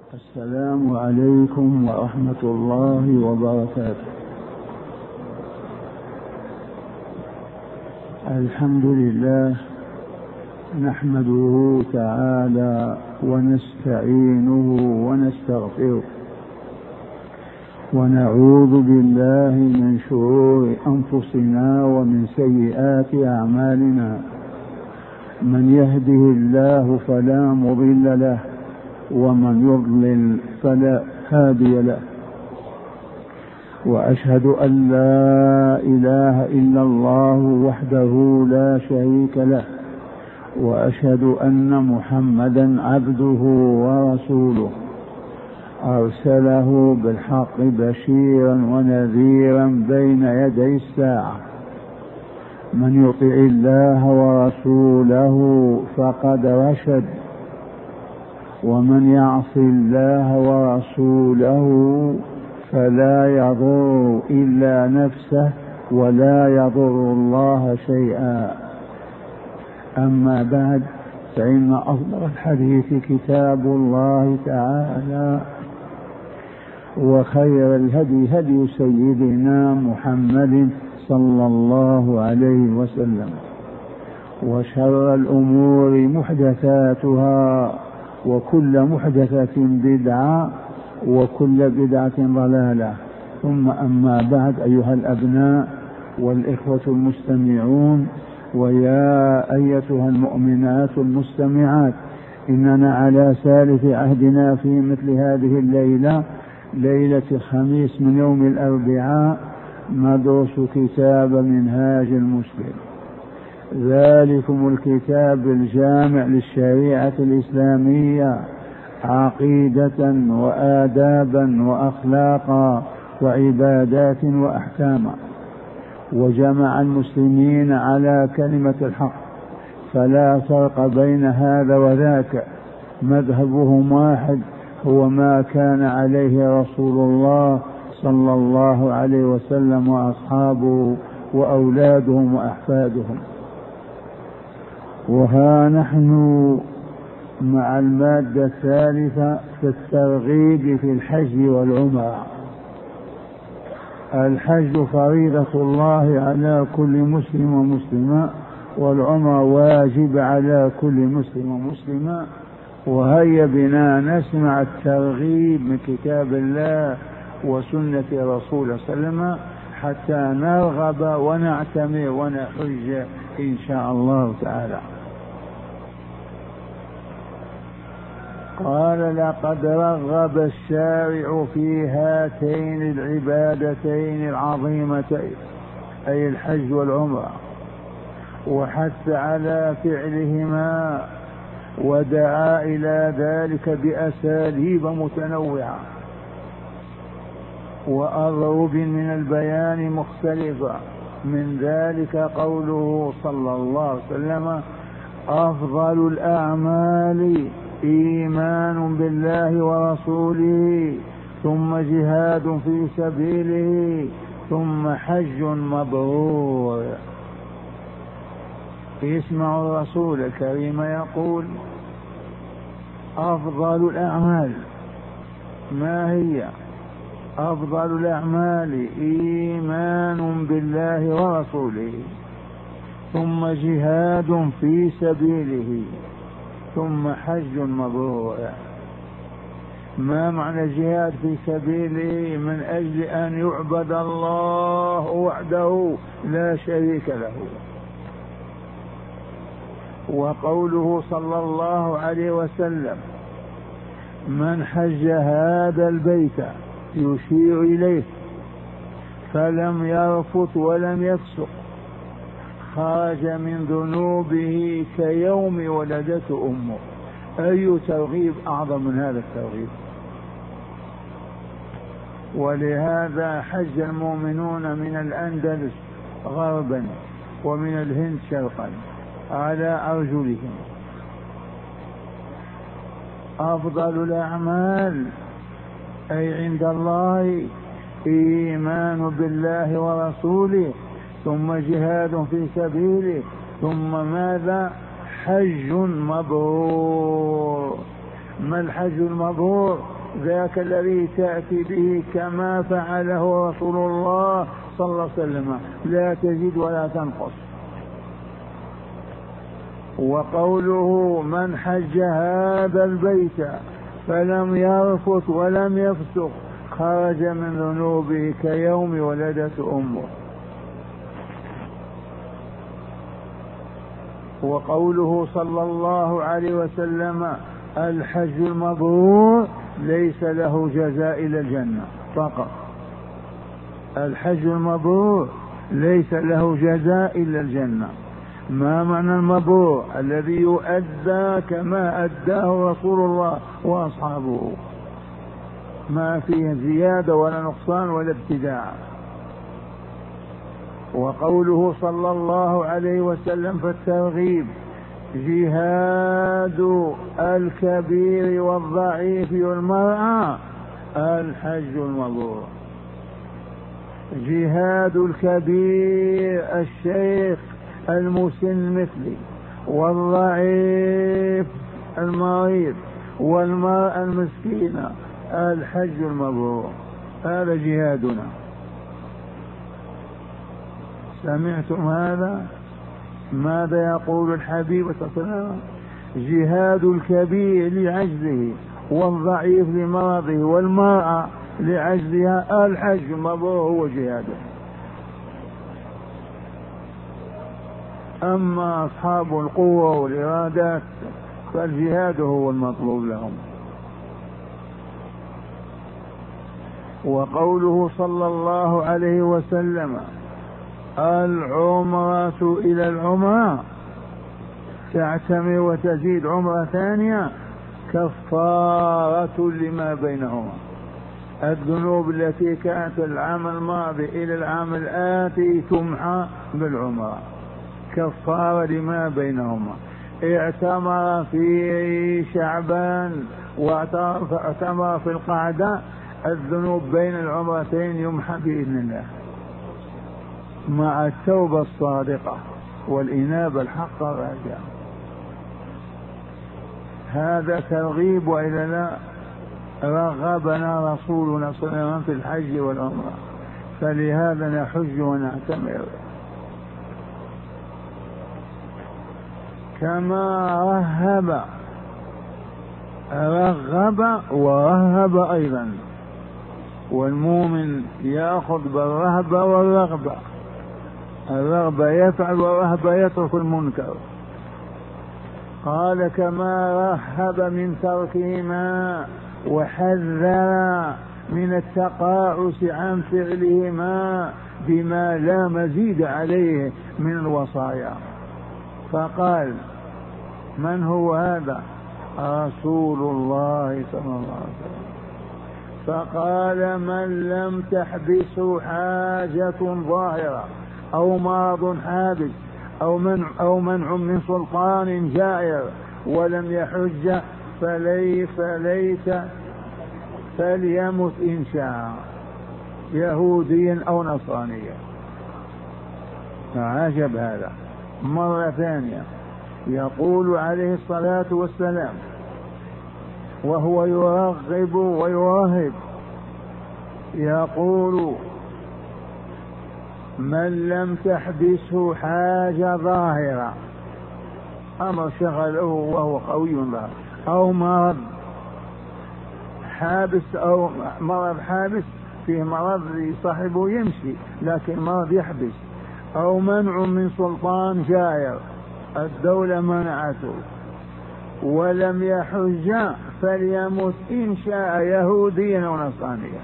السلام عليكم ورحمة الله وبركاته. الحمد لله نحمده تعالى ونستعينه ونستغفره ونعوذ بالله من شرور أنفسنا ومن سيئات أعمالنا. من يهده الله فلا مضل له ومن يضلل فلا هادي له، وأشهد أن لا إله إلا الله وحده لا شريك له، وأشهد أن محمدا عبده ورسوله أرسله بالحق بشيرا ونذيرا بين يدي الساعة. من يطع الله ورسوله فقد رشد، ومن يعص الله ورسوله فلا يضر إلا نفسه ولا يضر الله شيئا. أما بعد، فإن أصدق الحديث كتاب الله تعالى، وخير الهدي هدي سيدنا محمد صلى الله عليه وسلم، وشر الأمور محدثاتها، وكل محدثة بدعة، وكل بدعة ضلالة. ثم أما بعد، أيها الأبناء والإخوة المستمعون، ويا أيتها المؤمنات المستمعات، إننا على سالف عهدنا في مثل هذه الليلة، ليلة الخميس من يوم الأربعاء، ندرس كتاب منهاج المسلم، ذلكم الكتاب الجامع للشريعة الإسلامية عقيدة وآدابا وأخلاقا وعبادات وأحكاما، وجمع المسلمين على كلمة الحق، فلا فرق بين هذا وذاك، مذهبهم واحد، هو ما كان عليه رسول الله صلى الله عليه وسلم وأصحابه وأولادهم وأحفادهم. وها نحن مع المادة الثالثة في الترغيب في الحج والعمرة. الحج فريضة الله على كل مسلم ومسلمة، والعمرة واجب على كل مسلم ومسلمة. وهيا بنا نسمع الترغيب من كتاب الله وسنة رسوله صلى الله عليه وسلم حتى نرغب ونعتمر ونحج إن شاء الله تعالى. قال: لقد رغب الشارع في هاتين العبادتين العظيمتين، أي الحج والعمرة، وحث على فعلهما، ودعا إلى ذلك بأساليب متنوعة وأضرب من البيان مختلفة. من ذلك قوله صلى الله عليه وسلم: أفضل الأعمال إيمان بالله ورسوله، ثم جهاد في سبيله، ثم حج مبرور. اسمعوا الرسول الكريم يقول: أفضل الأعمال. ما هي أفضل الأعمال؟ إيمان بالله ورسوله، ثم جهاد في سبيله، ثم حج مبرور. ما معنى جهاد في سبيله؟ من أجل أن يعبد الله وحده لا شريك له. وقوله صلى الله عليه وسلم: من حج هذا البيت، يشير إليه، فلم يرفث ولم يفسق، خرج من ذنوبه كيوم ولدته أمه. أي ترغيب أعظم من هذا الترغيب؟ ولهذا حج المؤمنون من الأندلس غربا ومن الهند شرقا على أرجلهم. أفضل الأعمال أي عند الله إيمان بالله ورسوله، ثم جهاد في سبيله، ثم ماذا؟ حج مبرور. ما الحج المبرور؟ ذاك الذي تأتي به كما فعله رسول الله صلى الله عليه وسلم، لا تزيد ولا تنقص. وقوله من حج هذا البيت فلم يرفث ولم يفسق خرج من ذنوبه كيوم ولدته أمه. وقوله صلى الله عليه وسلم الحج المبرور ليس له جزاء إلا الجنة فقط. الحج المبرور ليس له جزاء إلا الجنة. ما معنى المبرور؟ الذي يؤدى كما أداه رسول الله وأصحابه، ما فيه زيادة ولا نقصان ولا ابتداع. وقوله صلى الله عليه وسلم في الترغيب جهاد الكبير والضعيف والمرأة الحج المبرور. جهاد الكبير الشيخ المسن مثلي، والضعيف المريض، والمرأة المسكينة الحج المبرور. هذا جهادنا. سمعتم هذا؟ ماذا يقول الحبيب صلى الله عليه وسلم؟ جهاد الكبير لعجزه، والضعيف لمرضه، والمرأة لعجزها الحج المبرور هو جهاده. أما أصحاب القوة والإرادات فالجهاد هو المطلوب لهم. وقوله صلى الله عليه وسلم العمرة إلى العمرة تعتمر وتزيد عمرة ثانية كفارة لما بينهما. الذنوب التي كانت العام الماضي إلى العام الآتي تمحى بالعمرة كفارة لما بينهما. اعتمر في شعبان واعتمر في القعدة، الذنوب بين العمرتين يمحى بإذن الله مع التوبة الصادقة والإنابة الحق الراجعة. هذا ترغيب وإلا لا؟ رغبنا رسولنا صلى الله عليه وسلم في الحج والعمرة، فلهذا نحج ونعتمر. كما رغب ورهب أيضا، والمؤمن يأخذ بالرهبة والرغبة. الرغبة يفعل والرهبة يترك المنكر. قال كما رهب من تركهما وحذر من التقاعس عن فعلهما بما لا مزيد عليه من الوصايا. فقال من هو هذا؟ رسول الله صلى الله عليه وسلم. فقال من لم تحبسه حاجة ظاهرة أو مرض حابس أو منع من سلطان جائر ولم يحج فليمت إن شاء يهوديا أو نصرانيا. عجب هذا. مرة ثانية يقول عليه الصلاة والسلام وهو يرغب ويرهب، يقول من لم تحبسه حاجة ظاهرة، أمر شغله وهو قوي ظاهر، أو مرض حابس، أو مرض حابس فيه مرض صاحبه يمشي لكن مرض يحبس، أو منع من سلطان جائر الدولة منعته ولم يحج فليمت إن شاء يهوديا أو نصرانيا.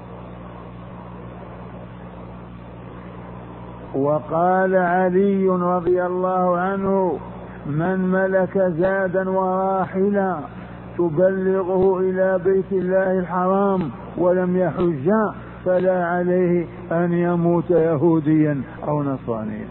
وقال علي رضي الله عنه من ملك زادا وراحلا تبلغه إلى بيت الله الحرام ولم يحج فلا عليه أن يموت يهوديا أو نصرانيا.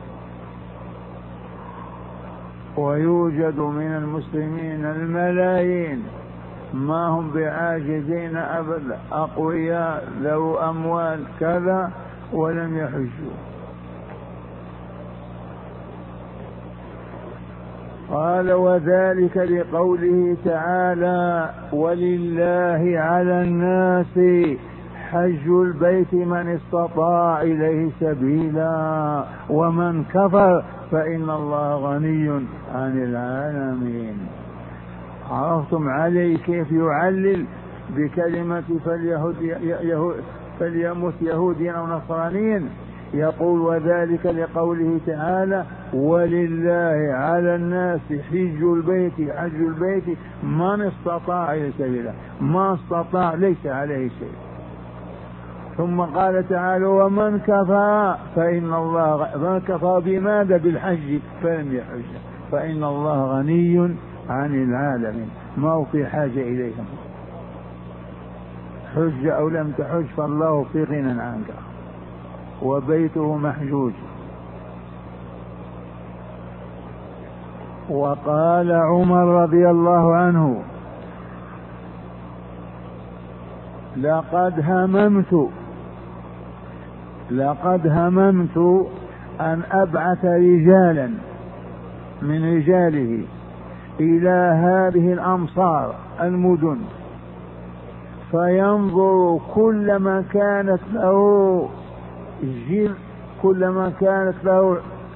ويوجد من المسلمين الملايين ما هم بعاجزين أبدا، أقوياء ذو أموال كذا ولم يحجوا. قال وذلك لقوله تعالى ولله على الناس حج البيت من استطاع إليه سبيلا ومن كفر فإن الله غني عن العالمين. عرفتم علي كيف يعلل بكلمة فليمت يهوديا أو نصرانيا؟ يقول وذلك لقوله تعالى ولله على الناس حج البيت من استطاع إليه سبيلا. ما استطاع ليس عليه شيء. ثم قال تعالى ومن كفى فإن الله من كفى بماذا؟ بالحج فلم يحج فإن الله غني عن العالمين ما هو في حاجة إليهم. حج أو لم تحج فالله في غنى عنك وبيته محجوج. وقال عمر رضي الله عنه لقد هممت أن أبعث رجالا من رجاله إلى هذه الأمصار المدن فينظر كلما كانت له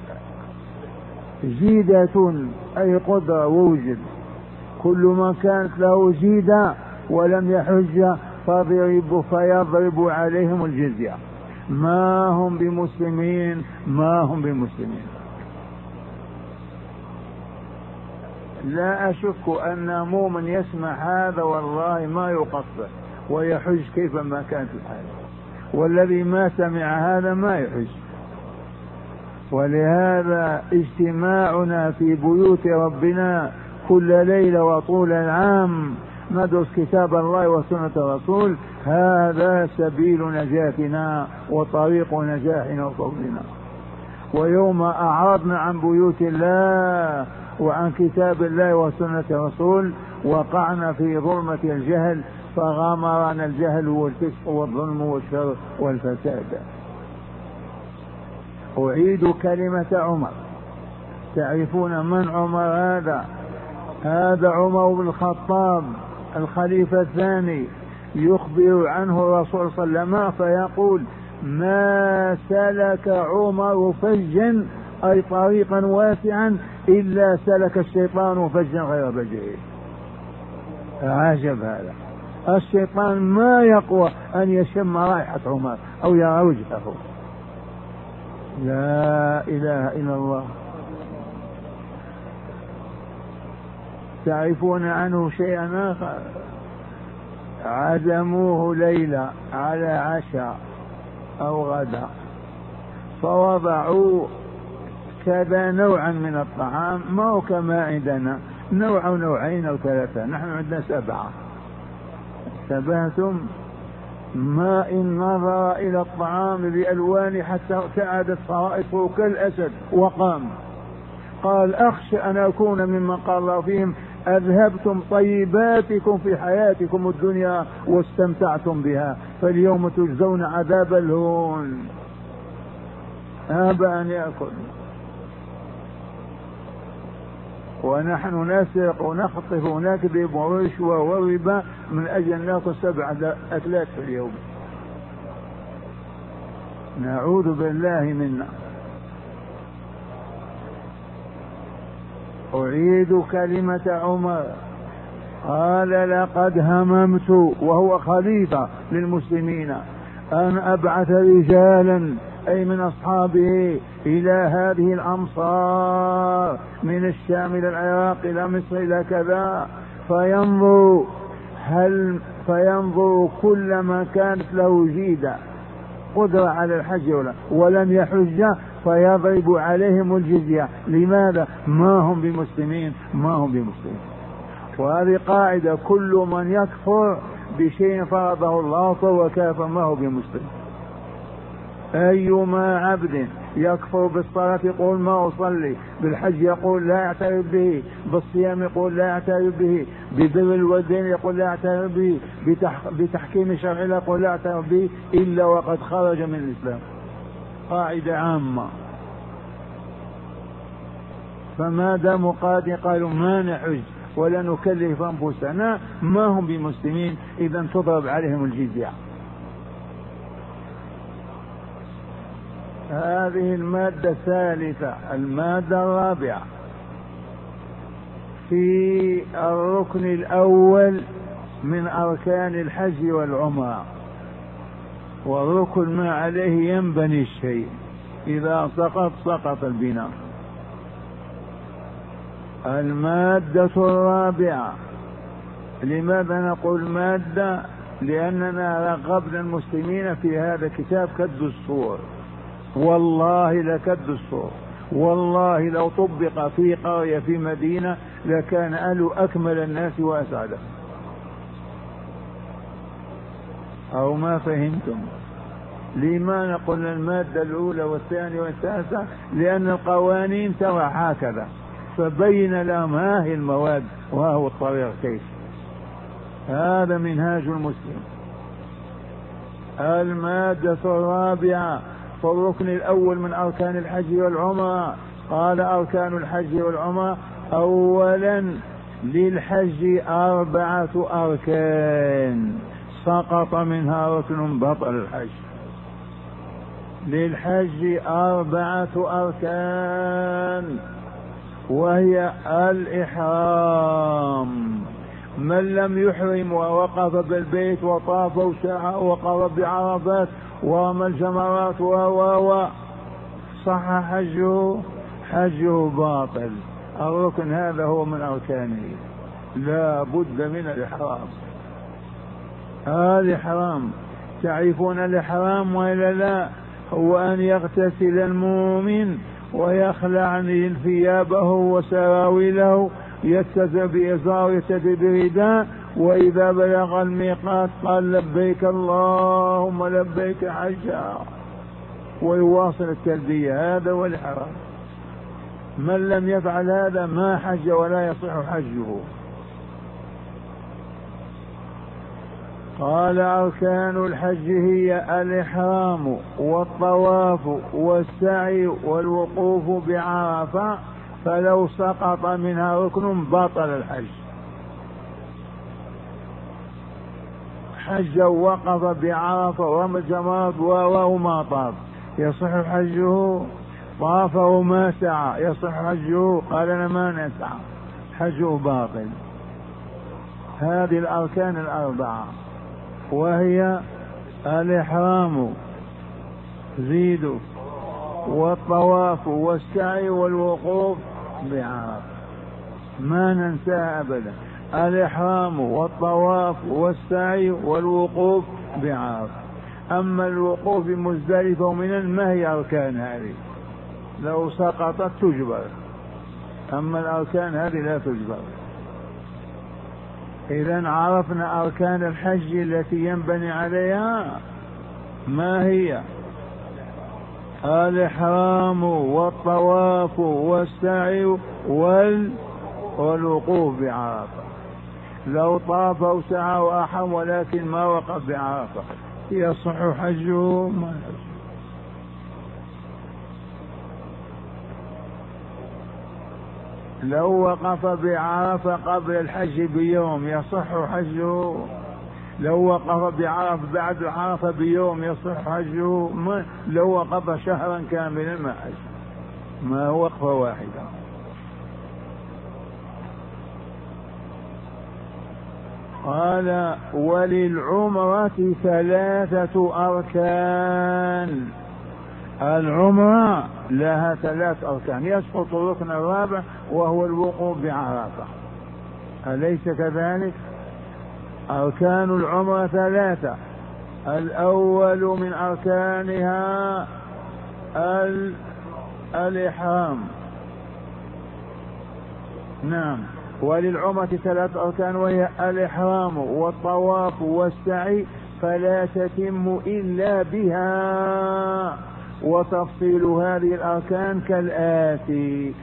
جيدة أي قدرة ووجد كل ما كانت له جيدة ولم يحج فيضرب عليهم الجزية. ما هم بمسلمين. لا أشك أن مؤمن يسمع هذا والله ما يقصر ويحج كيفما كانت الحال، والذي ما سمع هذا ما يحج. ولهذا اجتماعنا في بيوت ربنا كل ليلة وطول العام ندرس كتاب الله وسنة الرسول هذا سبيل نجاتنا وطريق نجاحنا وفوزنا. ويوم أعرضنا عن بيوت الله وعن كتاب الله وسنة الرسول وقعنا في ظلمة الجهل فغامرنا الجهل والفسق والظلم والشر والفساد. أعيد كلمة عمر. تعرفون من عمر هذا؟ هذا عمر بن الخطاب الخليفة الثاني يخبر عنه الرسول صلى الله عليه وسلم فيقول ما سلك عمر فجا أي طريقا واسعا إلا سلك الشيطان فجا غير فجه. عجب هذا. الشيطان ما يقوى أن يشم رائحة عمر أو يرى وجهه. لا إله إلا الله. تعرفون عنه شيئا آخر؟ عزموه ليلة على عشاء أو غدا فوضعوا كذا نوعا من الطعام ما هو كما عندنا نوع أو نوعين أو ثلاثة، نحن عندنا 7. انتبهتم؟ ما إن نظر إلى الطعام بألوان حتى ابتعدت صرائفه كالأسد وقام قال أخشى أن أكون ممن قال الله فيهم أذهبتم طيباتكم في حياتكم الدنيا واستمتعتم بها فاليوم تجزون عذاب الهون. أبى أن يأكل ونحن نسرق ونخطف ونكذب ورشوة وربا من أجل أن نأكل 7 أكلات في اليوم. نعوذ بالله منا. أعيد كلمة عمر. قال لقد هممت وهو خليفة للمسلمين أن أبعث رجالا أي من أصحابه إلى هذه الأمصار من الشام إلى العراق إلى مصر إلى كذا فينظر كل ما كانت له جيدة قدرة على الحج ولم يحج فيضرب عليهم الجزية. لماذا؟ ما هم بمسلمين. وهذه قاعدة كل من يكفر بشيء فرضه الله فهو كافر ما هو بمسلم. أيما عبد يكفر بالصلاة يقول ما أصلي، بالحج يقول لا يعترف به، بالصيام يقول لا يعترف به، ببر الوالدين يقول لا يعترف به، بتحكيم شرع الله يقول لا يعترف به إلا وقد خرج من الإسلام. قاعدة عامة. فما داموا قادين قالوا ما نحج ولا نكلف أنفسنا ما هم بمسلمين، إذا تضرب عليهم الجزية. هذه المادة الثالثة. المادة الرابعة في الركن الأول من أركان الحج والعمرة، والركن ما عليه ينبني الشيء، إذا سقط البناء. المادة الرابعة. لماذا نقول مادة؟ لأننا رغبنا المسلمين في هذا الكتاب كالدستور، والله لكالدستور، والله لو طبق في قرية في مدينة لكان أهل أكمل الناس وأسعده. أو ما فهمتم؟ لما نقول المادة الأولى والثانية والثالثة؟ لأن القوانين ترى هكذا، فبين لهم ها هي المواد وها الطريق كيف. هذا منهاج المسلم. المادة الرابعة في الركن الأول من أركان الحج والعمرة. قال أركان الحج والعمرة: أولا للحج 4 أركان سقط منها ركن بطل الحج. للحج 4 أركان، وهي الإحرام. من لم يحرم ووقف بالبيت وطاف وسعى وقرب بعرفات ورمى الجمرات صح حجه باطل. الركن هذا هو من أركانه، لا بد من الإحرام. الإحرام تعرفون الإحرام وإلا لا؟ هو أن يغتسل المؤمن ويخلع ثيابه وسراويله، يتزى بإزار يتزى برداء، وإذا بلغ الميقات قال لبيك اللهم لبيك حجا، ويواصل التلبية. هذا هو الإحرام. من لم يفعل هذا ما حج ولا يصح حجه. قال أركان الحج هي الإحرام والطواف والسعي والوقوف بعرفة، فلو سقط منها ركن بطل الحج. حج وقف بعرفة ورمى الجمرات وما طاف يصح حجه؟ طاف وما سعى يصح حجه؟ قال أنا ما نسعى، حجه باطل. هذه الأركان 4، وهي الإحرام زيدوا والطواف والسعي والوقوف بعرفة، ما ننساها أبدا. الإحرام والطواف والسعي والوقوف بعرفة. أما الوقوف بمزدلفة ومنى ما هي أركان هذه؟ لو سقطت تجبر، أما الأركان هذه لا تجبر. إذن عرفنا أركان الحج التي ينبني عليها. ما هي؟ الإحرام والطواف والسعي والوقوف بعرفة. لو طاف أو سعى وأحرم ولكن ما وقف بعرفة يصح حجه؟ ما يصح. لو وقف بعرفة قبل الحج بيوم يصح حجه؟ لو وقف بعرفة بعد عرفة بيوم يصح حجه؟ لو وقف شهرا كاملا ما حج، ما وقفة واحدة. قال وللعمرة 3 أركان. العمرة لها 3 أركان، يسقط الركن الرابع وهو الوقوف بعرفة، أليس كذلك؟ أركان العمرة 3. الأول من أركانها الإحرام. نعم، وللعمرة 3 أركان، وهي الإحرام والطواف والسعي، فلا تتم إلا بها. وتفصيل هذه الأركان كالآتي: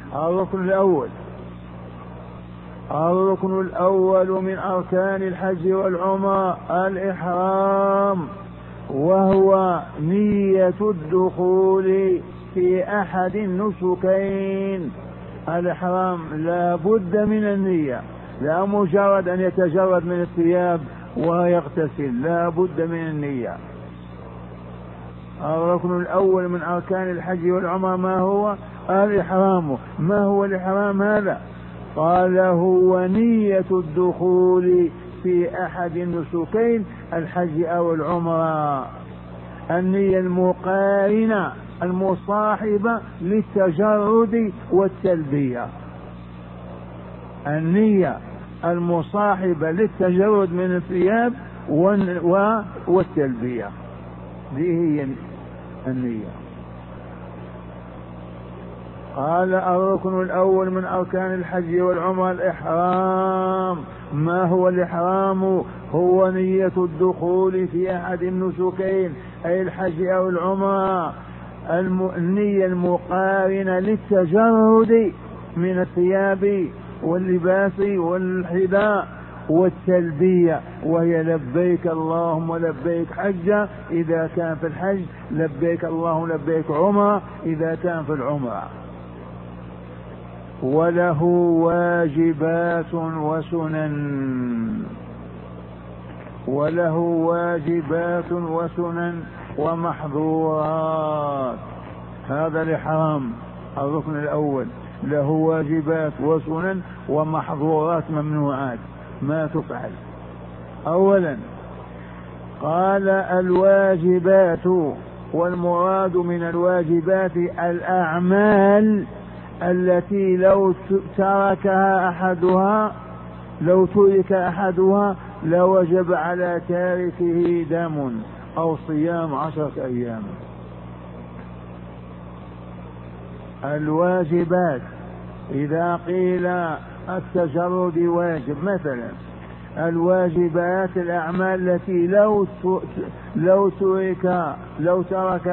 الركن الأول من أركان الحج والعمرة الإحرام، وهو نية الدخول في أحد النسكين، الإحرام لا بد من النية، لا مجرد أن يتجرد من الثياب ويغتسل، لا بد من النية. الركن الأول من أركان الحج والعمرة ما هو؟ الإحرام. ما هو الإحرام هذا؟ قال هو نية الدخول في أحد النسكين الحج أو العمرة، النية المقارنة المصاحبة للتجرد والتلبية، النية المصاحبة للتجرد من الثياب والتلبية، دي هي النية. قال الركن الأول من أركان الحج والعمرة الإحرام. ما هو الإحرام؟ هو نية الدخول في أحد النسكين أي الحج أو العمرة، النية المقارنة للتجرد من الثياب واللباس والحذاء والتلبية، وهي لبيك اللهم لبيك حجة إذا كان في الحج، لبيك اللهم لبيك عمرة إذا كان في العمرة. وله واجبات وسنن، وله واجبات وسنن ومحظورات. هذا الإحرام الركن الأول، له واجبات وسنن ومحظورات ممنوعات ما تفعل. أولا قال الواجبات، والمراد من الواجبات الأعمال التي لو ترك أحدها لوجب على تاركه دم أو صيام 10 أيام. الواجبات إذا قيل التجرد واجب، مثلا الواجبات الأعمال التي لو ترك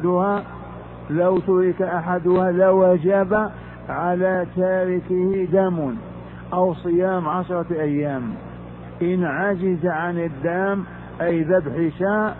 أحدها لوجب على تاركه دم أو صيام 10 أيام. إن عجز عن الدم أي ذبح شاء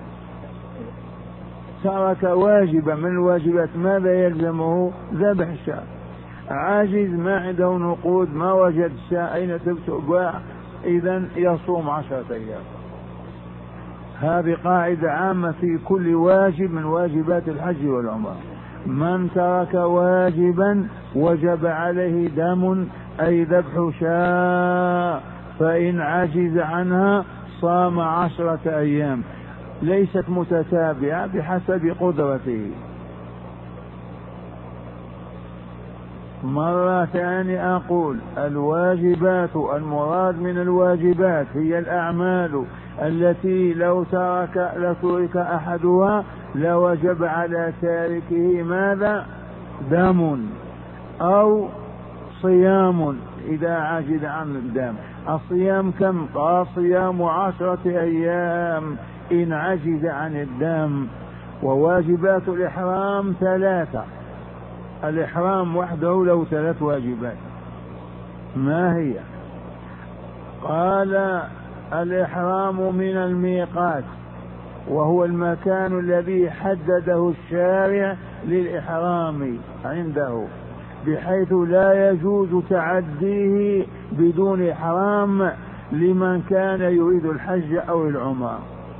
ترك واجبا من الواجبات، ماذا يلزمه؟ ذبح شاء. عاجز ما عنده نقود، ما وجد شاء أين تباع، إذن يصوم 10 أيام. هذه قاعدة عامة في كل واجب من واجبات الحج والعمرة. من ترك واجبا وجب عليه دم أي ذبح شاء، فإن عجز عنها صام 10 أيام، ليست متتابعة بحسب قدرته. مرة ثانية أقول الواجبات المراد من الواجبات هي الأعمال التي لو ترك أحدها لوجب على تاركه ماذا؟ دم أو صيام إذا عجز عن الدم. الصيام كم؟ قال صيام 10 أيام إن عجز عن الدم. وواجبات الإحرام 3، الإحرام وحده له 3 واجبات. ما هي؟ قال الإحرام من الميقات، وهو المكان الذي حدده الشارع للإحرام عنده، بحيث لا يجوز تعديه بدون إحرام لمن كان يريد الحج أو العمرة.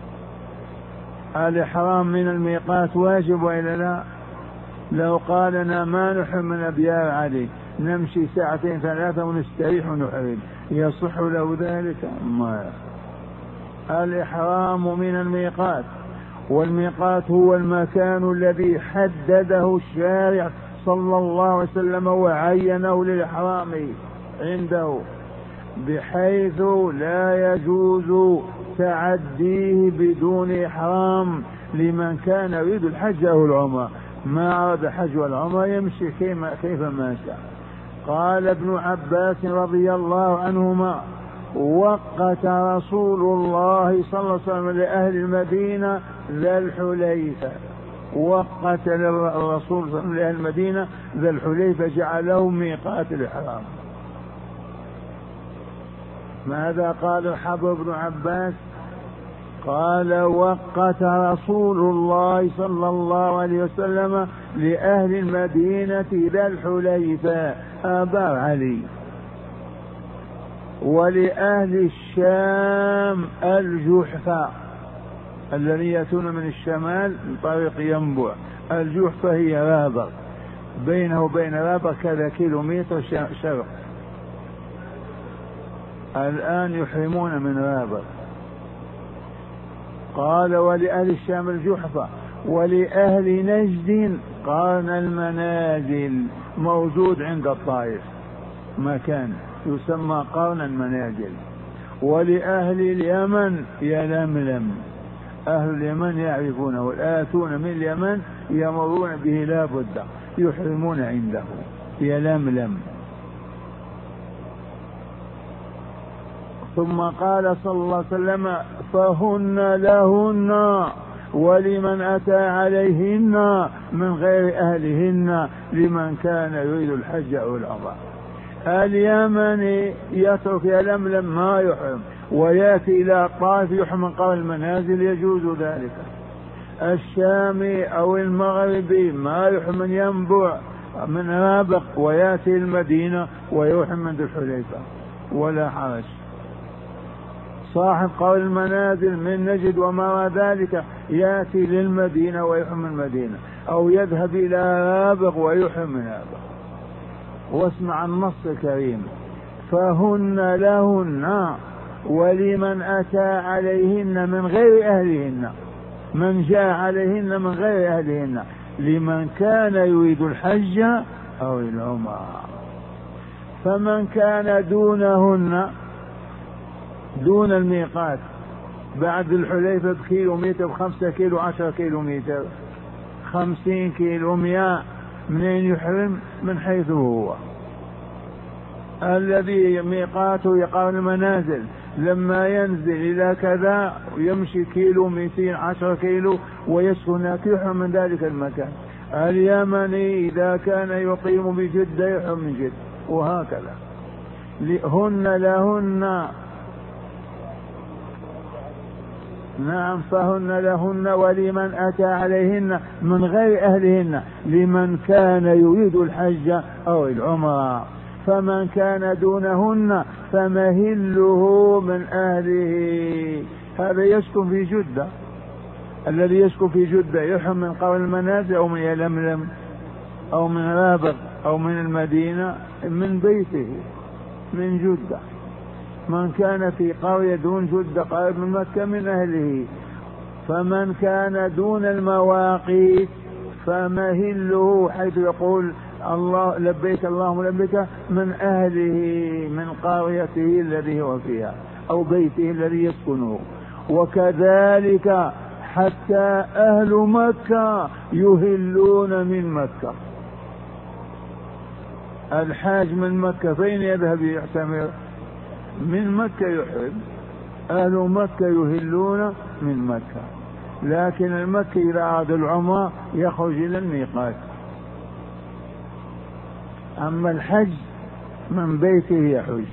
الإحرام من الميقات واجب وإلا لا؟ لو قالنا ما نحرم من أبيار علي، نمشي 2 3 ونستريح ونحرم، يصح له ذلك؟ ما. الإحرام من الميقات، والميقات هو المكان الذي حدده الشارع صلى الله عليه وسلم وعينه للإحرام عنده، بحيث لا يجوز تعديه بدون إحرام لمن كان يريد الحج أو العمرة. ما أراد الحج والعمرة يمشي كيفما شاء. قال ابن عباس رضي الله عنهما وقت رسول الله صلى الله عليه وسلم لأهل المدينة ذا الحليفة، وقت للرسول صلى الله عليه وسلم لأهل المدينة ذا الحليفة، جعله ميقات الإحرام. ماذا قال الحبر بن عباس؟ قال وقت رسول الله صلى الله عليه وسلم لأهل المدينة ذا الحليفة آبار علي، ولأهل الشام الجحفة الذين يأتون من الشمال من طريق ينبع. الجحفة هي رابغ، بينه وبين رابغ كذا كيلومتر شرق. الآن يحرمون من رابغ. قال ولأهل الشام الجحفة، ولأهل نجد قرن المنازل موجود عند الطائف، مكان يسمى قرن المنازل. ولأهل اليمن يلملم، أهل اليمن يعرفونه، والآتون من اليمن يمرون به لا بد يحرمون عنده يلملم. ثم قال صلى الله عليه وسلم فهن لهن ولمن أتى عليهن من غير أهلهن لمن كان يريد الحج أو العمرة. اليمني يترك يلملم ما يحرم ويأتي إلى الطائف يحرم من قبل المنازل يجوز ذلك. الشامي أو المغربي ما يحرم من ينبع من رابغ ويأتي المدينة ويحرم من ذي الحليفة ولا حرج. صاحب قول المنازل من نجد وما ذلك يأتي للمدينة ويحرم من المدينة، أو يذهب إلى رابغ ويحرم من رابغ. واسمع النص الكريم فهن لهن ولمن أتى عليهن من غير أهلهن، من جاء عليهن من غير أهلهن لمن كان يريد الحج أو العمرة. فمن كان دونهن دون الميقات بعد الحليفة بكيلومتر، ب5 كيلو، 10 كيلومتر، 50 كيلو، 100، منين يحرم؟ من حيث هو. الذي ميقاته يقارن المنازل لما ينزل إلى كذا ويمشي كيلو 210 كيلو ويسكن هناك يحرم من ذلك المكان. اليمني إذا كان يقيم بجدة يحرم من جدة، وهكذا. هن لهن، نعم، فهن لهن ولمن أتى عليهن من غير أهلهن لمن كان يريد الحج أو العمرة. فمن كان دونهن فمهله من أهله، هذا يسكن في جدة. الذي يسكن في جدة يحرم من قبل المنازل أو من يلملم أو من رابغ أو من المدينة من بيته من جدة. من كان في قرية دون جدة قريب من مكة من أهله. فمن كان دون المواقيت فمهله حيث يقول الله لبيك اللهم لبيك من أهله من قريته الذي هو فيها أو بيته الذي يسكنه. وكذلك حتى أهل مكة يهلون من مكة. الحاج من مكة فين يذهب يعتمر؟ من مكة يحرم. أهل مكة يهلون من مكة، لكن المكي إذا أراد العمرة يخرج إلى الميقات. أما الحج من بيته يحج.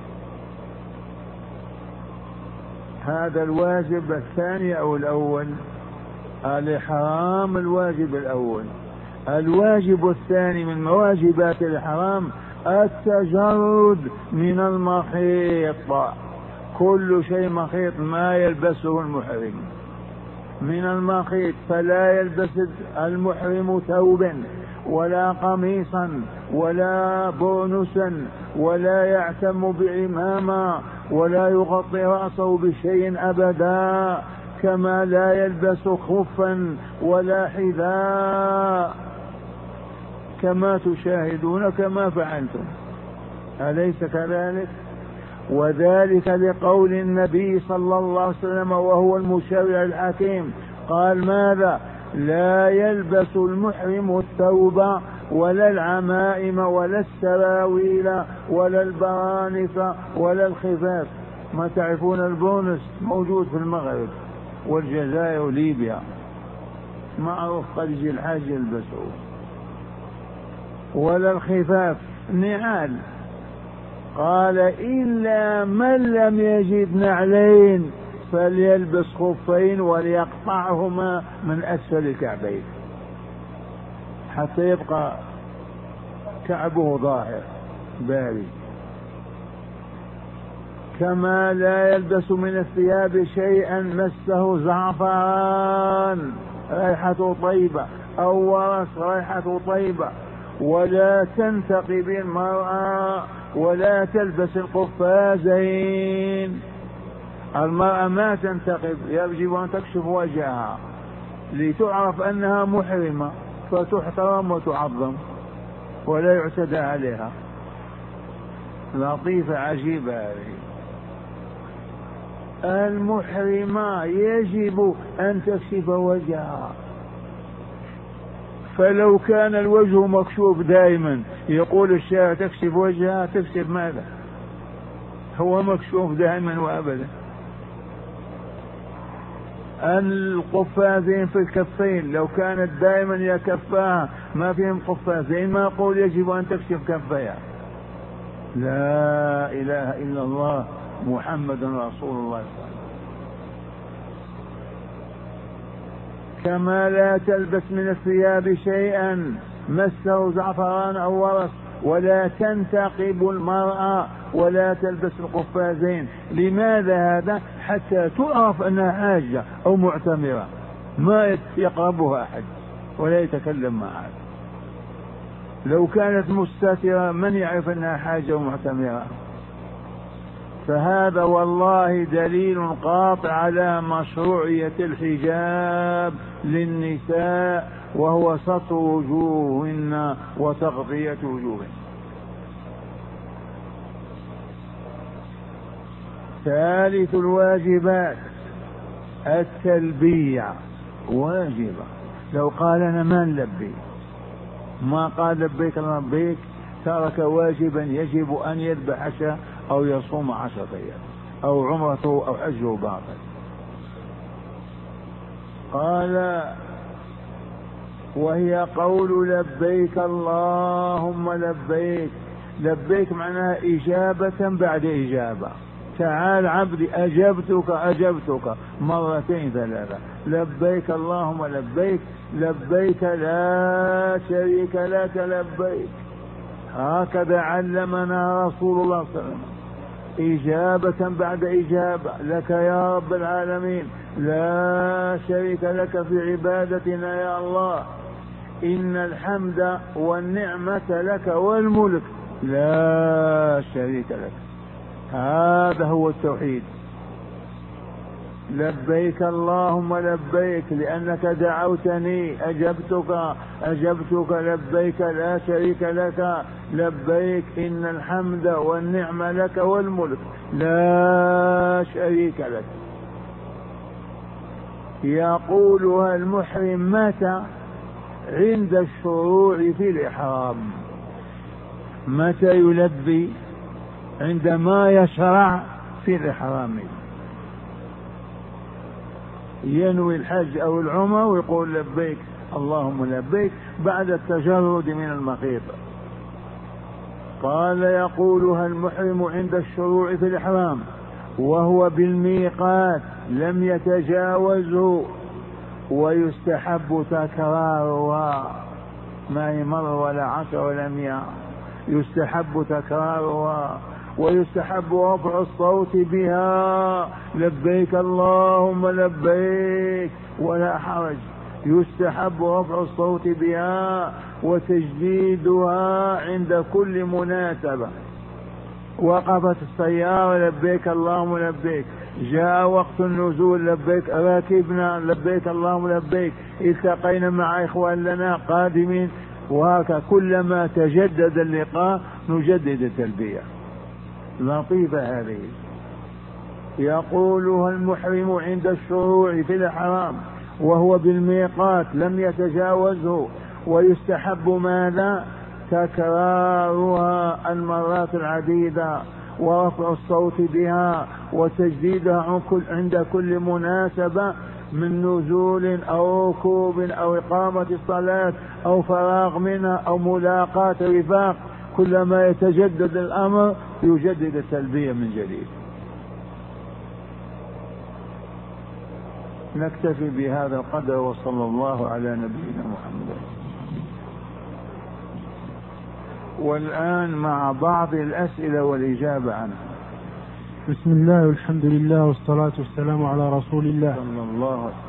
هذا الواجب الثاني أو الأول؟ الإحرام الواجب الأول. الواجب الثاني من واجبات الإحرام التجرد من المخيط. كل شيء مخيط ما يلبسه المحرم من المخيط، فلا يلبس المحرم ثوبا ولا قميصا ولا بونسا ولا يعتم بعمامة ولا يغطي رأسه بشيء أبدا، كما لا يلبس خفا ولا حذاء كما تشاهدون كما فعلتم، أليس كذلك؟ وذلك لقول النبي صلى الله عليه وسلم وهو المشرع الحكيم، قال ماذا؟ لا يلبس المحرم الثوب ولا العمائم ولا السراويل ولا البرانس ولا الخفاف. ما تعرفون البونس موجود في المغرب والجزائر وليبيا، معروف خريج الحاج يلبسه، ولا الخفاف نعال. قال إلا من لم يجد نعلين فليلبس خفين وليقطعهما من أسفل الكعبين حتى يبقى كعبه ظاهر باري. كما لا يلبس من الثياب شيئا مسه زعفران ريحة طيبة أو ورس ريحة طيبة، ولا تنتقب المرأة ولا تلبس القفازين. المرأة ما تنتقب، يجب أن تكشف وجهها لتعرف أنها محرمة فتحترم وتعظم ولا يعتدى عليها. لطيفة عجيبة هذه. المحرمة يجب أن تكشف وجهها، فلو كان الوجه مكشوف دائما يقول الشارع تكشف وجهها، تكشف ماذا؟ هو مكشوف دائما وأبدا. القفازين في الكفين لو كانت دائما يكفاها ما فيهم قفازين ما يقول يجب أن تكشف كفيها. لا إله إلا الله محمد رسول الله. كما لا تلبس من الثياب شيئا مسه زعفران أو ورس، ولا تنتقب المرأة ولا تلبس القفازين. لماذا هذا؟ حتى تعرف أنها حاجة أو معتمرة، ما يقربها أحد ولا يتكلم معها. لو كانت مستترة من يعرف أنها حاجة ومعتمرة؟ فهذا والله دليل قاطع على مشروعية الحجاب للنساء، وهو ستر وجوههن وتغطية وجوههن. ثالث الواجبات التلبية واجبة. لو قال أنا ما نلبي، ما قال لبيك لبيك، ترك واجبا يجب أن يذبح شاة أو يصوم 10 أيام أو عمرته أو حجه باطل. قال وهي قول لبيك اللهم لبيك. لبيك معناها إجابة بعد إجابة. تعال عبدي أجبتك أجبتك مرتين ثلاثة. لبيك اللهم لبيك، لبيك لا شريك لك لبيك. هكذا علمنا رسول الله صلى الله عليه وسلم، إجابة بعد إجابة. لك يا رب العالمين، لا شريك لك في عبادتنا يا الله. إن الحمد والنعمة لك والملك لا شريك لك. هذا هو التوحيد. لبيك اللهم لبيك لأنك دعوتني أجبتك أجبتك. لبيك لا شريك لك لبيك. إن الحمد والنعمة لك والملك لا شريك لك. يقولها المحرم متى؟ عند الشروع في الإحرام. متى يلبي؟ عندما يشرع في الإحرام، ينوي الحج أو العمرة ويقول لبيك اللهم لبيك بعد التجرد من المخيط. قال يقولها المحرم عند الشروع في الإحرام وهو بالميقات لم يتجاوزه، ويستحب تكرارها، ما يمر ولا 10 ولا 100. يستحب تكرارها، ويستحب رفع الصوت بها لبيك اللهم لبيك ولا حرج. يستحب رفع الصوت بها وتجديدها عند كل مناسبة. وقفت السيارة لبيك اللهم لبيك، جاء وقت النزول لبيك، راكبنا لبيك اللهم لبيك، التقينا مع إخوان لنا قادمين، وهكذا كلما تجدد اللقاء نجدد التلبية. لطيفة هذه. يقولها المحرم عند الشروع في الإحرام وهو بالميقات لم يتجاوزه، ويستحب ماذا؟ تكرارها المرات العديدة، ورفع الصوت بها وتجديدها عند كل مناسبة من نزول أو ركوب أو إقامة الصلاة أو فراغ منها أو ملاقاة رفاق. كلما يتجدد الأمر يجدد التلبية من جديد. نكتفي بهذا القدر، وصلى الله على نبينا محمد. والآن مع بعض الأسئلة والإجابة عنها. بسم الله والحمد لله والصلاة والسلام على رسول الله صلى الله عليه وسلم.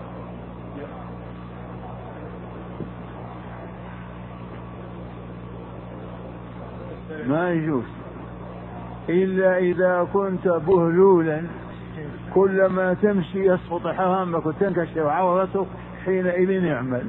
ما يجوز إلا إذا كنت بهلولا كلما تمشي يسقط حرامك وتنكشف عورتك، حينئذ يعمل.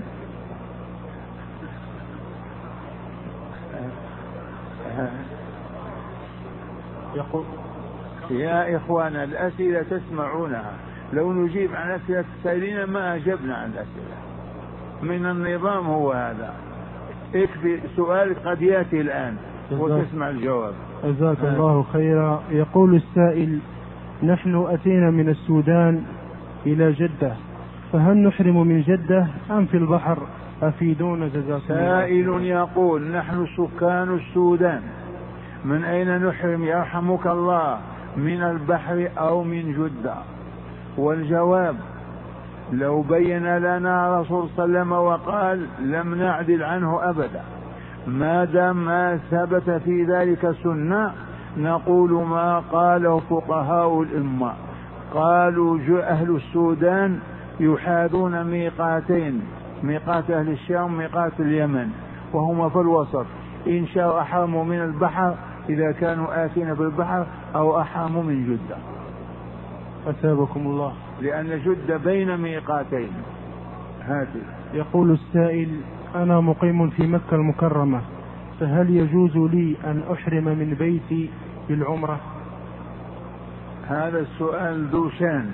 يقول يا إخوان الأسئلة تسمعونها، لو نجيب عن أسئلة السائلين ما أجبنا عن الأسئلة. من النظام هو هذا، اكفي سؤالك قد يأتي الآن وتسمع الجواب. جزاك الله خيرا. يقول السائل: نحن أتينا من السودان إلى جدة، فهل نحرم من جدة أم في البحر؟ أفيدونا جزاكم الله. سائل يقول: نحن سكان السودان، من أين نحرم يرحمك الله، من البحر أو من جدة؟ والجواب: لو بين لنا رسول صلى الله عليه وسلم وقال لم نعدل عنه أبدا، ما دام ما ثبت في ذلك سنة نقول ما قاله فقهاء الأمة. قالوا أهل السودان يحاذون ميقاتين، ميقات أهل الشام ميقات اليمن، وهما في الوسط، إن شاء أحرموا من البحر إذا كانوا آتين بالبحر، أو أحرموا من جدة. أثابكم الله. لأن جدة بين ميقاتين. هاتي. يقول السائل: أنا مقيم في مكة المكرمة، فهل يجوز لي أن أحرم من بيتي بالعمرة؟ هذا السؤال ذو شان.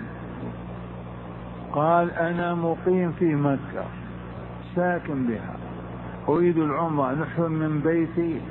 قال: أنا مقيم في مكة ساكن بها، أريد العمرة، نحرم من بيتي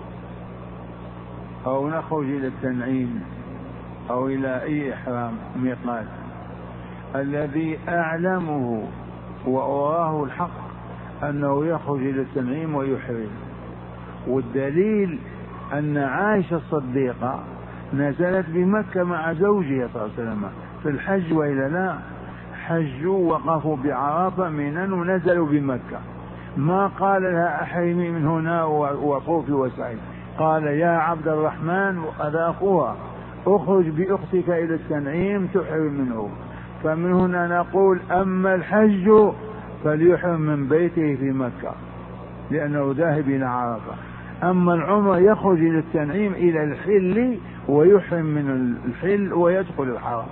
أو نخرج إلى التنعيم أو إلى أي إحرام ميقات؟ الذي أعلمه وأراه الحق أنه يخرج إلى التنعيم ويحرم، والدليل أن عائشة الصديقة نزلت بمكة مع زوجها صلى الله عليه وسلم في الحج، وإلى لا حجوا وقفوا بعرفة منن ونزلوا بمكة، ما قال لها أحرمي من هنا وطوفي وسعي، قال: يا عبد الرحمن، وهذا أخوها، اخرج بأختك إلى التنعيم تحرم منه. فمن هنا نقول: أما الحج فليحرم من بيته في مكة لأنه ذاهب إلى عرفة، أما العمر يخرج إلى التنعيم إلى الحل ويحرم من الحل ويدخل الحرم.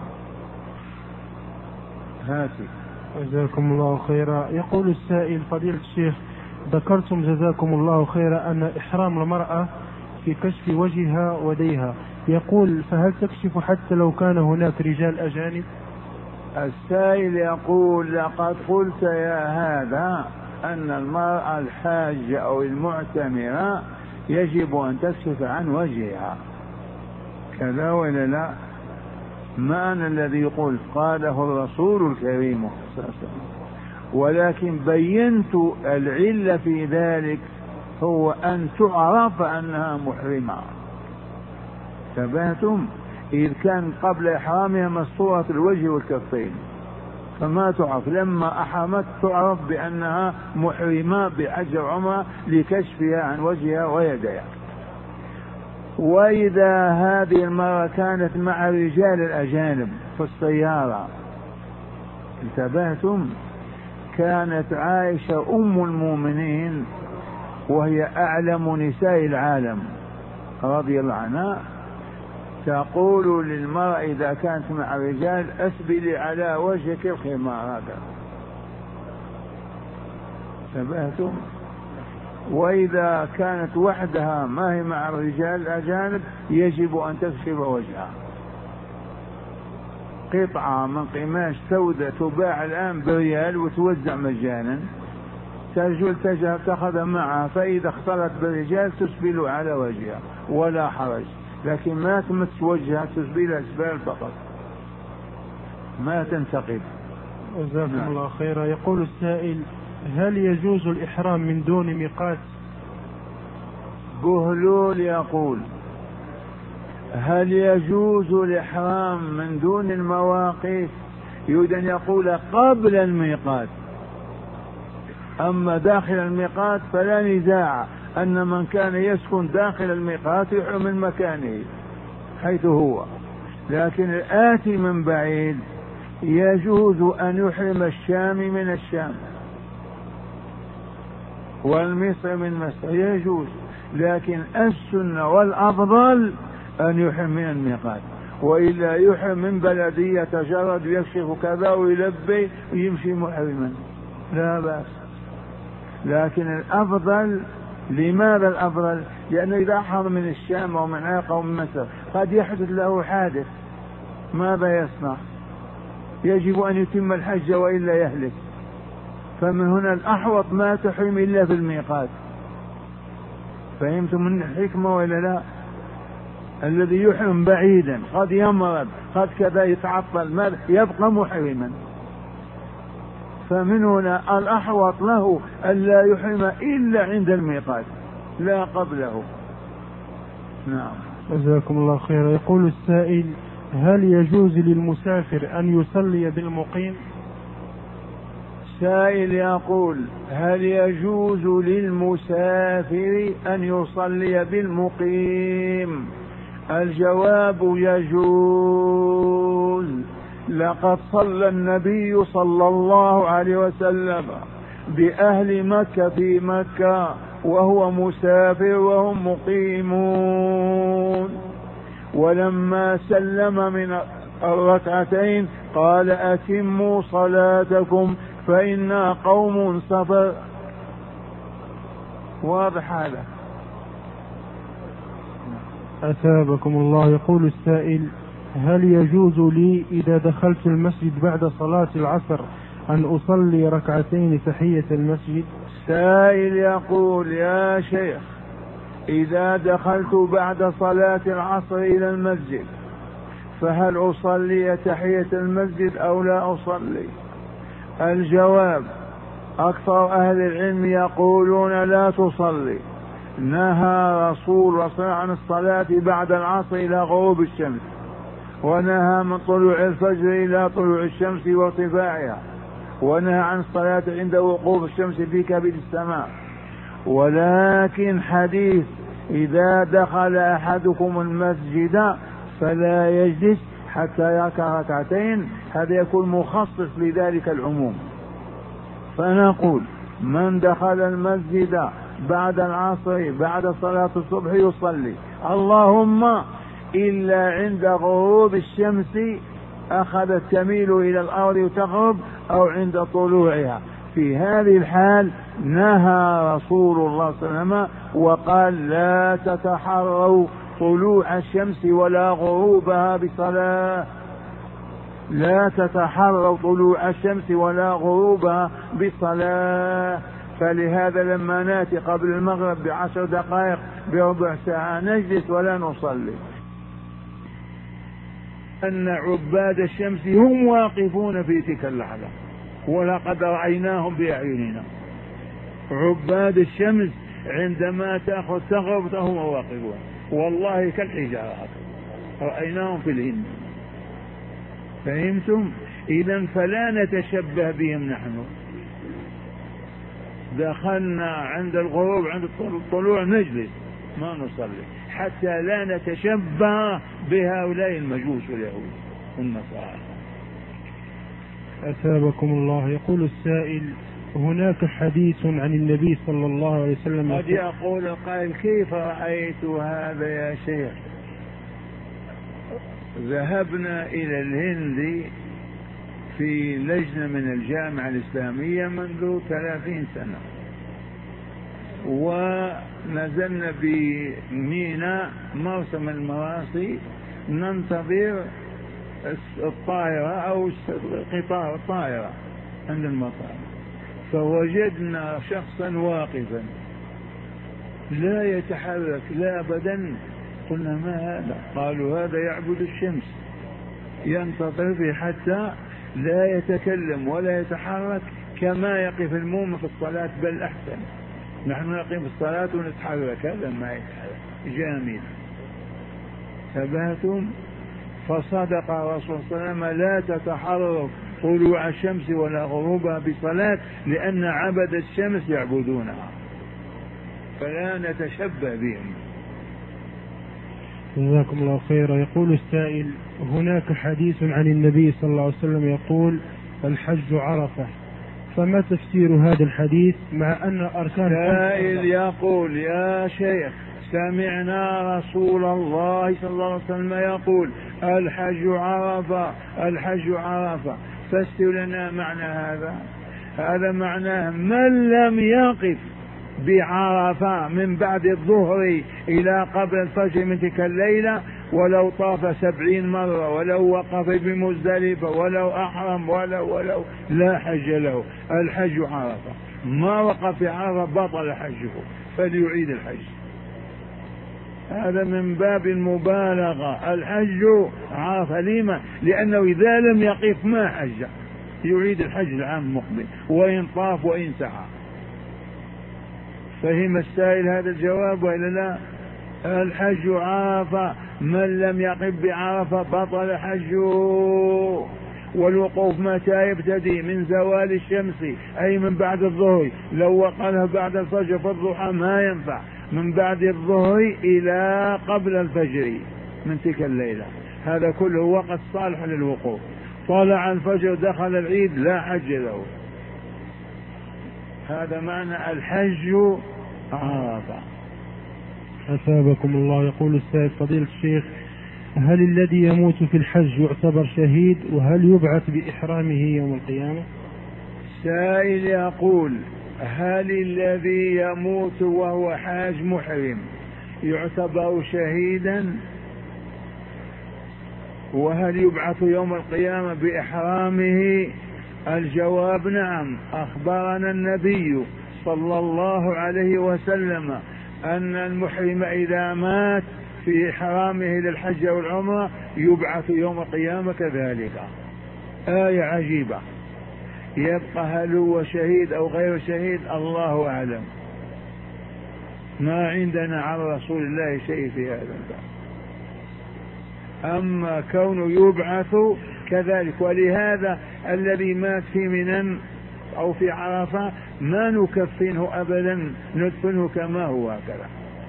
هاتي. جزاكم الله خيرا. يقول السائل: فضيلة الشيخ، ذكرتم جزاكم الله خيرا أن إحرام المرأة في كشف وجهها وديها، يقول: فهل تكشف حتى لو كان هناك رجال أجانب؟ السائل يقول: لقد قلت يا هذا أن المرأة الحاجة أو المعتمرة يجب أن تكشف عن وجهها، كذا ولا لا؟ ما أنا الذي يقول، قاله الرسول الكريم صلى الله عليه وسلم، ولكن بينت العلة في ذلك هو أن تعرف أنها محرمة. تبهتم؟ إذ كان قبل إحرامها مستورة الوجه والكفين، فما تعرف، لما أحرمت تعرف بأنها محرمة بحج عمرة لكشفها عن وجهها ويديها. وإذا هذه المرة كانت مع الرجال الأجانب في السيارة، انتبهتم؟ كانت عائشة أم المؤمنين وهي أعلم نساء العالم رضي الله عنها، تقول للمرأة إذا كانت مع الرجال: أسبلي على وجهك الخمار هذا. انتبهتم؟ وإذا كانت وحدها ما هي مع الرجال الأجانب يجب أن تكشف وجهها. قطعة من قماش سوداء تباع الآن بريال وتوزع مجانا، ترجل تأخذ معها، فإذا اختلط بالرجال تسبل على وجهها ولا حرج، لكن ما تمس وجهها، تسبيل أسبال فقط، ما تنتقد. جزاكم الله خيرا. يقول السائل: هل يجوز الإحرام من دون ميقات؟ بهلول يقول: هل يجوز الإحرام من دون المواقيت؟ يريد أن يقول قبل الميقات. أما داخل الميقات فلا نزاع أن من كان يسكن داخل الميقات يحرم من مكانه حيث هو، لكن الآتي من بعيد يجوز أن يحرم الشام من الشام والمصر من مصر يجوز، لكن السنة والأفضل أن يحرم من الميقات، وإلا يحرم من بلدي يتجرد ويكشف كذا ويلبي ويمشي محرما لا بأس. لكن الأفضل، لماذا الأفضل؟ لأنه إذا أحرم من الشام أو من عراق أو من مصر قد يحدث له حادث، ماذا يصنع؟ يجب أن يتم الحج وإلا يهلك. فمن هنا الأحوط ما تحرم إلا في الميقات. فهمتم من الحكمة وإلا لا؟ الذي يحرم بعيدا قد يمرض قد كذا يتعطل ماذا يبقى محرما. فمن هنا الأحوط له ألا يحرم إلا عند الميقات لا قبله. نعم. جزاكم الله خيرا. يقول السائل: هل يجوز للمسافر أن يصلي بالمقيم؟ سائل يقول: هل يجوز للمسافر أن يصلي بالمقيم؟ الجواب: يجوز. لقد صلى النبي صلى الله عليه وسلم بأهل مكة في مكة وهو مسافر وهم مقيمون، ولما سلم من الركعتين قال: أتموا صلاتكم فإنا قوم سفر. واضح هذا؟ أثابكم الله. يقول السائل: هل يجوز لي إذا دخلت المسجد بعد صلاة العصر أن أصلي ركعتين تحية المسجد؟ سائل يقول: يا شيخ، إذا دخلت بعد صلاة العصر إلى المسجد فهل أصلي تحية المسجد أو لا أصلي؟ الجواب: أكثر أهل العلم يقولون لا تصلي. نهى رسول الله صلى الله عليه وسلم عن الصلاة بعد العصر إلى غروب الشمس، ونهى من طلوع الفجر إلى طلوع الشمس وارتفاعها، ونهى عن الصلاة عند وقوف الشمس في كبد السماء. ولكن حديث إذا دخل أحدكم المسجد فلا يجلس حتى يركع ركعتين هذا يكون مخصص لذلك العموم. فنقول: من دخل المسجد بعد العصر بعد صلاة الصبح يصلي، اللهم إلا عند غروب الشمس أخذت تميل إلى الأرض وتغرب أو عند طلوعها. في هذه الحال نهى رسول الله صلى الله عليه وسلم وقال: لا تتحروا طلوع الشمس ولا غروبها بصلاة. لا تتحروا طلوع الشمس ولا غروبها بصلاة. فلهذا لما ناتي قبل المغرب ب10 دقائق بربع ساعة نجلس ولا نصلي. أن عباد الشمس هم واقفون في تلك اللحظة، ولقد رأيناهم بأعيننا. عباد الشمس عندما تغرب هم واقفون والله كالحجارة، رأيناهم في الهند. فهمتم؟ إذن فلا نتشبه بهم. نحن دخلنا عند الغروب عند الطلوع نجلس ما نصلي حتى لا نتشبه بهؤلاء المجوس واليهود والنصارى. أثابكم الله. يقول السائل: هناك حديث عن النبي صلى الله عليه وسلم. قد يقول القائل: كيف رأيت هذا يا شيخ؟ ذهبنا إلى الهند في لجنة من الجامعة الإسلامية منذ 30 سنة، ونزلنا بميناء موسم المراسي ننتظر الطائرة أو قطار الطائرة عند المطار، فوجدنا شخصا واقفا لا يتحرك لا أبدا. قلنا: ما هذا؟ قالوا: هذا يعبد الشمس، ينتظر به حتى لا يتكلم ولا يتحرك كما يقف المؤمن في الصلاة، بل أحسن. نحن نقف في الصلاة ونتحرك، هذا ما يتحرك جامد. ثباتهم. فصدق الرسول صلى الله عليه وسلم: لا تتحرك طلوع الشمس ولا غروبها بصلاة، لأن عبد الشمس يعبدونها، فلا نتشبه بهم. جزاكم الله خيرا. يقول السائل: هناك حديث عن النبي صلى الله عليه وسلم يقول: الحج عرفة، فما تفسير هذا الحديث مع أن أركان؟ السائل يقول: يا شيخ، سمعنا رسول الله صلى الله عليه وسلم يقول: الحج عرفة، الحج عرفة، فسر لنا معنى هذا. هذا معناه من لم يقف بعرفة من بعد الظهر إلى قبل الفجر من تلك الليلة، ولو طاف 70 مرة، ولو وقف بمزدلفة، ولو أحرم، ولو لا حج له. الحج عرفة، ما وقف في عرفة بطل حجه، فليعيد الحج. هذا من باب المبالغة. الحج عرفة، لما؟ لأنه إذا لم يقف ما حج، يعيد الحج العام المقبل وإن طاف وإن سعى. فهم السائل هذا الجواب وإلا لا؟ الحج عرفة، من لم يقف بعرفة بطل حجه. والوقوف متى يبتدي؟ من زوال الشمس، أي من بعد الظهر. لو وقفها بعد الفجر فالضحى ما ينفع، من بعد الظهر إلى قبل الفجر من تلك الليلة، هذا كله وقت صالح للوقوف. طلع الفجر دخل العيد لا حج له. هذا معنى الحج عرفة. أثابكم الله. يقول السائل: فضيلة الشيخ، هل الذي يموت في الحج يعتبر شهيد؟ وهل يبعث بإحرامه يوم القيامة؟ سائل يقول: هل الذي يموت وهو حاج محرم يعتبر شهيدا؟ وهل يبعث يوم القيامة بإحرامه؟ الجواب: نعم. أخبرنا النبي صلى الله عليه وسلم أن المحرم إذا مات في إحرامه للحج والعمرة يبعث يوم القيامة كذلك. آية عجيبة. يبقى هل هو شهيد أو غير شهيد الله أعلم. ما عندنا عن رسول الله شيء في هذا الباب. أما كونه يبعث كذلك. ولهذا الذي مات في منى أو في عرفة ما نكفنه أبدا، ندفنه كما هو هكذا،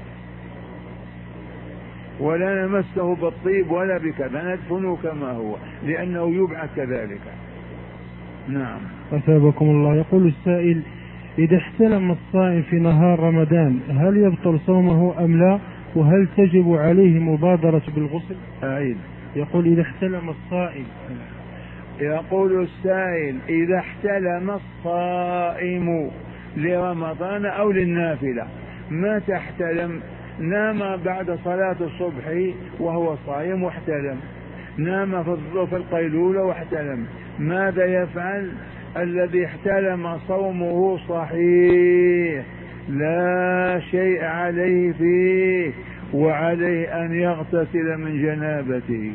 ولا نمسه بالطيب ولا بكذا، ندفنه كما هو، لأنه يبعث كذلك. نعم. أثابكم الله. يقول السائل: إذا احتلم الصائم في نهار رمضان هل يبطل صومه أم لا؟ وهل تجب عليه مبادرة بالغسل؟ أعيد. يقول: إذا احتلم الصائم. يقول السائل: إذا احتلم الصائم لرمضان أو للنافلة، ما تحتلم؟ نام بعد صلاة الصبح وهو صائم واحتلم، نام في القيلولة واحتلم، ماذا يفعل؟ الذي احتلم صومه صحيح لا شيء عليه فيه، وعليه أن يغتسل من جنابته.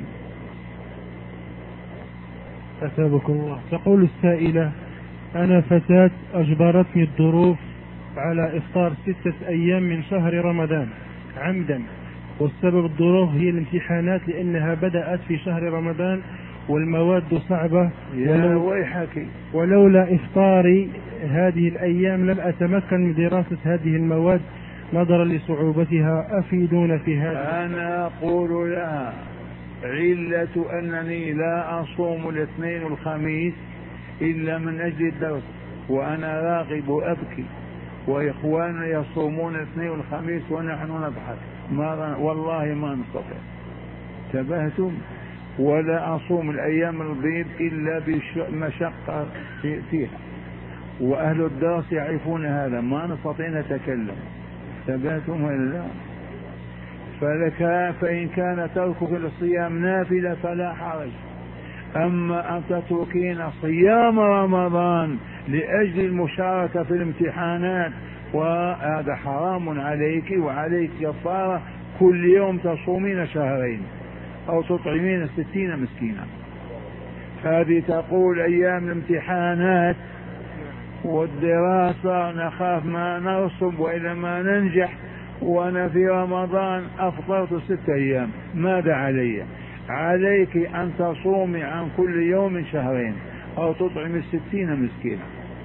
أثابكم الله. تقول السائلة: أنا فتاة أجبرتني الظروف على إفطار 6 أيام من شهر رمضان عمدا، والسبب الظروف هي الامتحانات لأنها بدأت في شهر رمضان والمواد صعبة. يا ويحك، ولولا إفطاري هذه الأيام لم أتمكن من دراسة هذه المواد نظرا لصعوبتها، أفيدون في هذا. أنا أقول لها: علة أنني لا أصوم الاثنين والخميس إلا من أجل الدرس، وأنا راغب أبكي، وإخواننا يصومون الاثنين والخميس ونحن نضحك، والله ما نستطيع. انتبهتم؟ ولا أصوم الأيام البيض إلا بمشقة فيها، وأهل الدرس يعرفون هذا، ما نستطيع نتكلم. انتبهتم ولا لا؟ فلك فإن كان تركك للصيام نافلة فلا حرج. أما أن تتركين صيام رمضان لأجل المشاركة في الامتحانات وهذا حرام عليك، وعليك كفارة كل يوم تصومين شهرين أو تطعمين 60 مسكينا. هذه تقول أيام الامتحانات والدراسة نخاف ما نرسب وإذا ما ننجح، وأنا في رمضان أفطرت 6 أيام، ماذا علي؟ عليك أن تصومي عن كل يوم شهرين أو تطعم 60 مسكينا.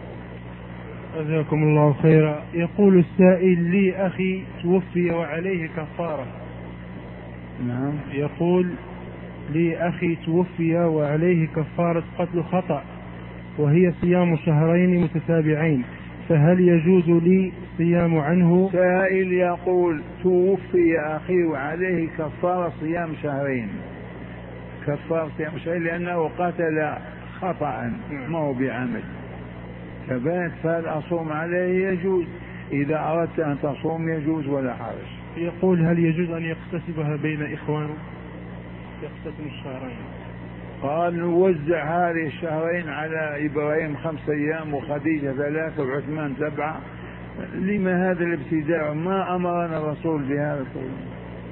جزاكم الله خيرا. يقول السائل: لي أخي توفي وعليه كفارة. نعم. يقول: لي أخي توفي وعليه كفارة قتل خطأ، وهي صيام شهرين متتابعين، فهل يجوز لي صيام عنه؟ سائل يقول: توفي أخي وعليه كفارة صيام شهرين. كفارة صيام شهرين لأنه قتل خطأ ما هو بعمد، فبات فهل أصوم عليه؟ يجوز، إذا أردت أن تصوم يجوز ولا حرج. يقول: هل يجوز أن يقتسبها بين إخوانه؟ يقتسم الشهرين. قال: نوزع هذه الشهرين على إبراهيم 5 أيام وخديجة 3 وعثمان 7. لما هذا الابتداع؟ ما أمرنا الرسول بهذا كله.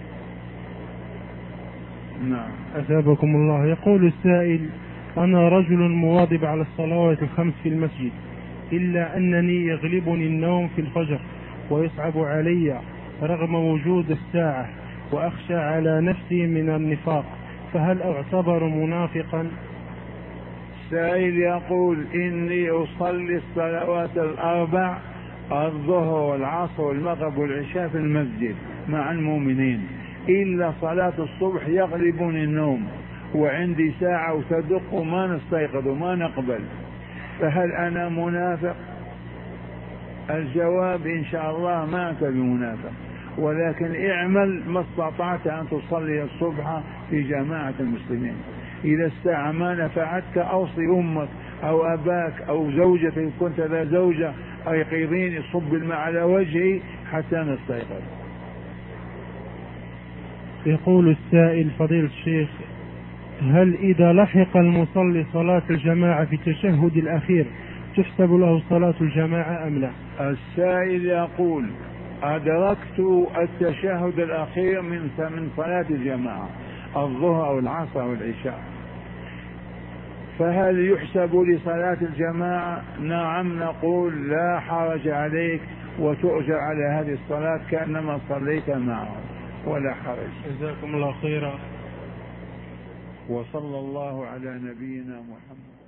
نعم. أثابكم الله. يقول السائل: أنا رجل مواظب على الصلوات ال5 في المسجد، إلا أنني يغلبني النوم في الفجر ويصعب علي رغم وجود الساعة، وأخشى على نفسي من النفاق، فهل أعتبر منافقا؟ السائل يقول: إني أصلي الصلوات ال4 الظهر والعصر والمغرب والعشاء في المسجد مع المؤمنين، إلا صلاة الصبح يغلبني النوم وعندي ساعة وتدق وما نستيقظ وما نقبل، فهل أنا منافق؟ الجواب: إن شاء الله ما أنت بمنافق، ولكن اعمل ما استطعت أن تصلي الصبح في جماعة المسلمين. إذا الساعة ما نفعتك أوصي أمك أو أباك أو زوجتك كنت ذا زوجة أيقظيني صب الماء على وجهي حتى نستيقظ. يقول السائل: فضيلة الشيخ، هل إذا لحق المصلي صلاة الجماعة في التشهد الأخير تحسب له صلاة الجماعة أم لا؟ السائل يقول: أدركت التشهد الأخير من صلاة الجماعة الظهر أو العصر أو العشاء، فهل يحسب لصلاة الجماعة؟ نعم، نقول: لا حرج عليك وتؤجر على هذه الصلاة كأنما صليت معه ولا حرج. جزاكم الله خيرا. وصلى الله على نبينا محمد.